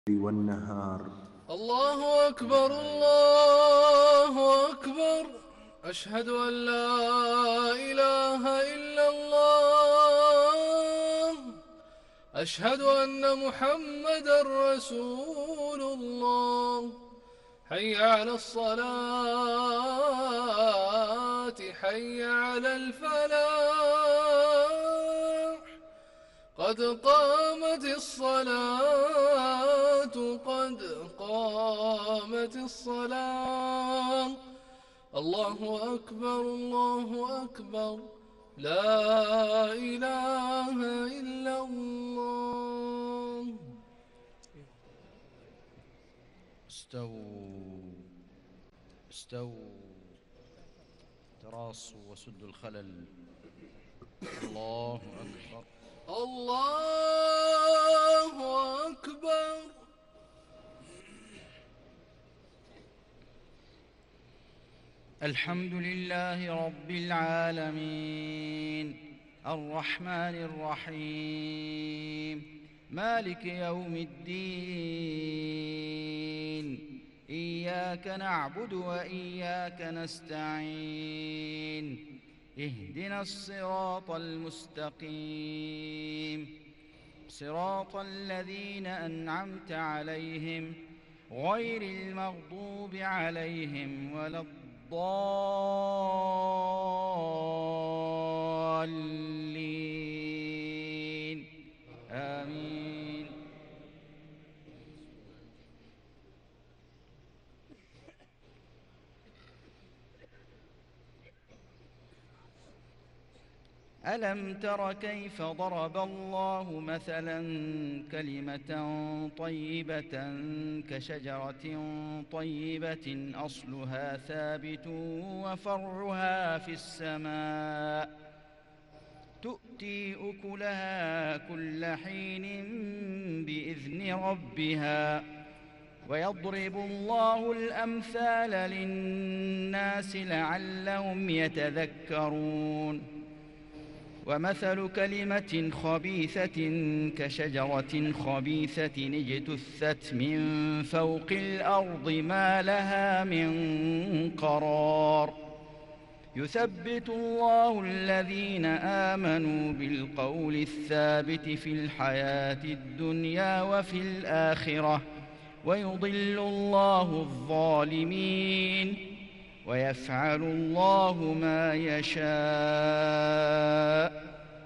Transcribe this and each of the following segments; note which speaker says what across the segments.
Speaker 1: والنهار.
Speaker 2: الله أكبر الله أكبر. أشهد أن لا إله إلا الله. أشهد أن محمدا رسول الله. حي على الصلاة، حي على الفلاح. قد قامت الصلاة، قد قامت الصلاة. الله أكبر الله أكبر. لا إله إلا الله.
Speaker 3: استووا استووا، تراصوا وسدوا الخلل. الله أكبر
Speaker 2: الله أكبر.
Speaker 3: الحمد لله رب العالمين، الرحمن الرحيم، مالك يوم الدين. إياك نعبد وإياك نستعين، اهدنا الصراط المستقيم، صراط الذين أنعمت عليهم غير المغضوب عليهم ولا الضالين. آمين. ألم تر كيف ضرب الله مثلا كلمة طيبة كشجرة طيبة أصلها ثابت وفرعها في السماء، تؤتي أكلها كل حين بإذن ربها، ويضرب الله الأمثال للناس لعلهم يتذكرون. ومثل كلمة خبيثة كشجرة خبيثة اجتثت من فوق الأرض ما لها من قرار. يثبت الله الذين آمنوا بالقول الثابت في الحياة الدنيا وفي الآخرة، ويضل الله الظالمين، ويفعل الله ما يشاء.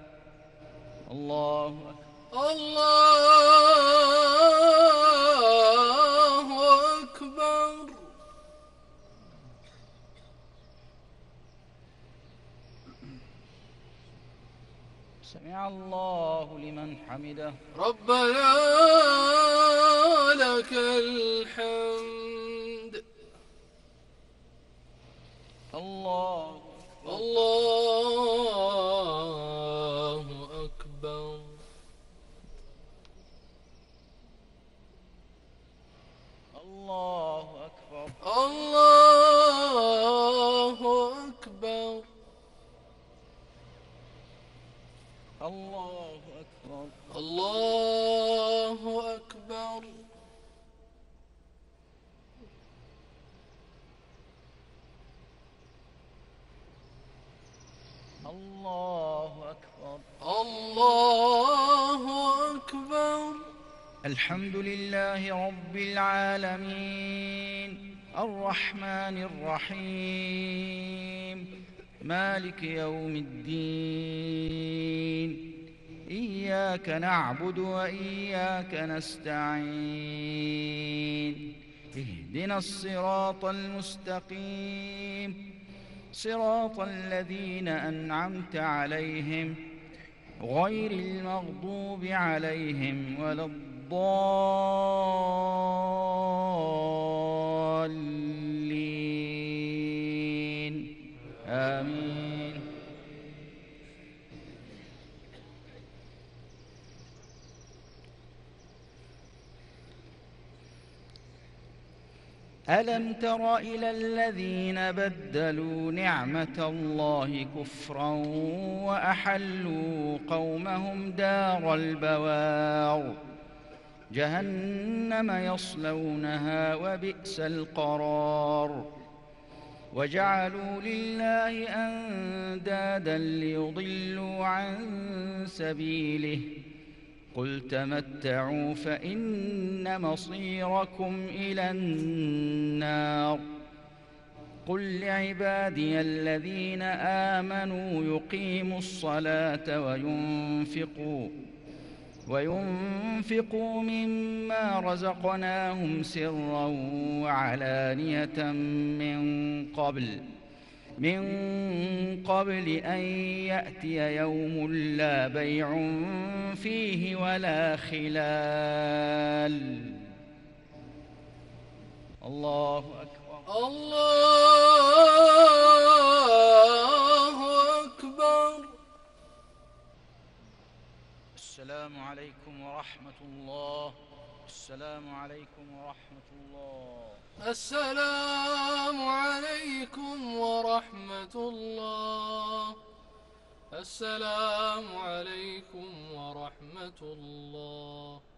Speaker 3: الله أكبر.
Speaker 2: الله أكبر.
Speaker 3: سمع الله لمن حمده.
Speaker 2: ربنا لك الحمد.
Speaker 3: الله
Speaker 2: الله أكبر.
Speaker 3: الله أكبر.
Speaker 2: الله أكبر.
Speaker 3: الله أكبر.
Speaker 2: الله أكبر.
Speaker 3: الله أكبر.
Speaker 2: الله أكبر.
Speaker 3: الحمد لله رب العالمين، الرحمن الرحيم، مالك يوم الدين. إياك نعبد وإياك نستعين، اهدنا الصراط المستقيم، صراط الذين أنعمت عليهم غير المغضوب عليهم ولا الضالين. آمين. ألم تر إلى الذين بدلوا نعمة الله كفرا وأحلوا قومهم دار البوار، جهنم يصلونها وبئس القرار وجعلوا لله أندادا ليضلوا عن سبيله قل تمتعوا فإن مصيركم إلى النار قل لعبادي الذين آمنوا يقيموا الصلاة وينفقوا مما رزقناهم سرا وعلانية من قبل أن يأتي يوم لا بيع فيه ولا خلال. الله أكبر.
Speaker 2: الله أكبر.
Speaker 3: السلام عليكم ورحمة الله. السلام عليكم ورحمة الله.
Speaker 2: السلام عليكم ورحمة الله. السلام عليكم ورحمة الله.